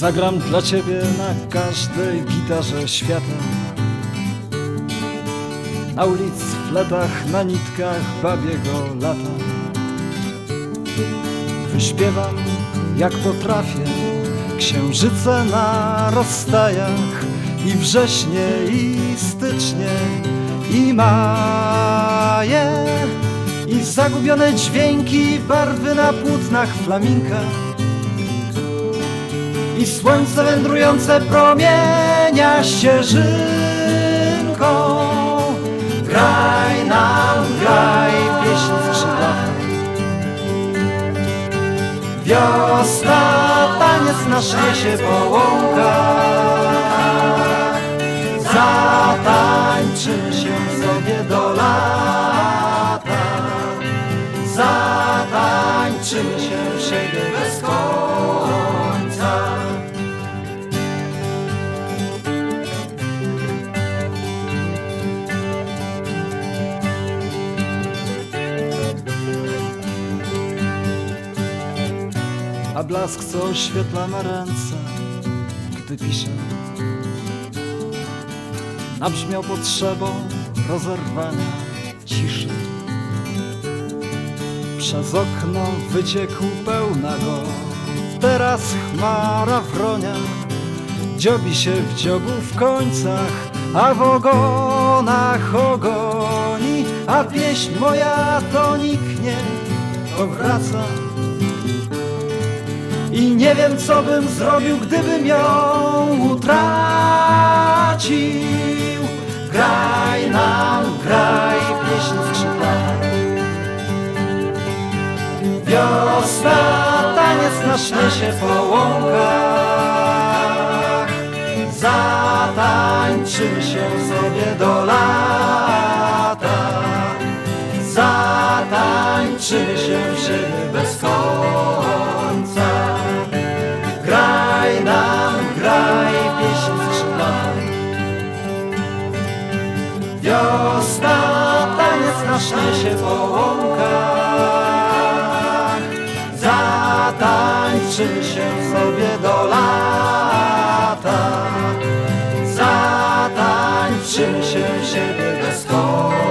Zagram dla ciebie na każdej gitarze świata. Na ulic, fletach, na nitkach babiego lata. Wyśpiewam jak potrafię księżyce na rozstajach i wrześnie, i stycznie, i maje, i zagubione dźwięki, barwy na płótnach flaminka, i słońce wędrujące promienia ścieżynką. Graj nam, graj pieśń skrzydlata. Wiosna, taniec nasz niesie po łąkach. Zatańczymy się sobie do lata. Zatańczymy się w siebie bez końca. A blask, co oświetla ma ręce, gdy pisze, nabrzmiał potrzebą rozerwania ciszy. Przez okno wyciekł pełna go teraz chmara wronia. Dziobi się w dziobu w końcach, a w ogonach ogoni. A pieśń moja to niknie, powraca. I nie wiem, co bym zrobił, gdybym ją utracił. Graj nam, graj pieśń skrzydlata. Wiosna, taniec nasz niesie po łąkach. Zatańczymy się sobie do lata. Zatańczymy się w siebie bez końca. Graj nam, graj pieśń skrzydlata. Wiosna, taniec nasz niesie po łąkach. Zatańczymy się sobie do lata. Zatańczymy się w siebie bez końca.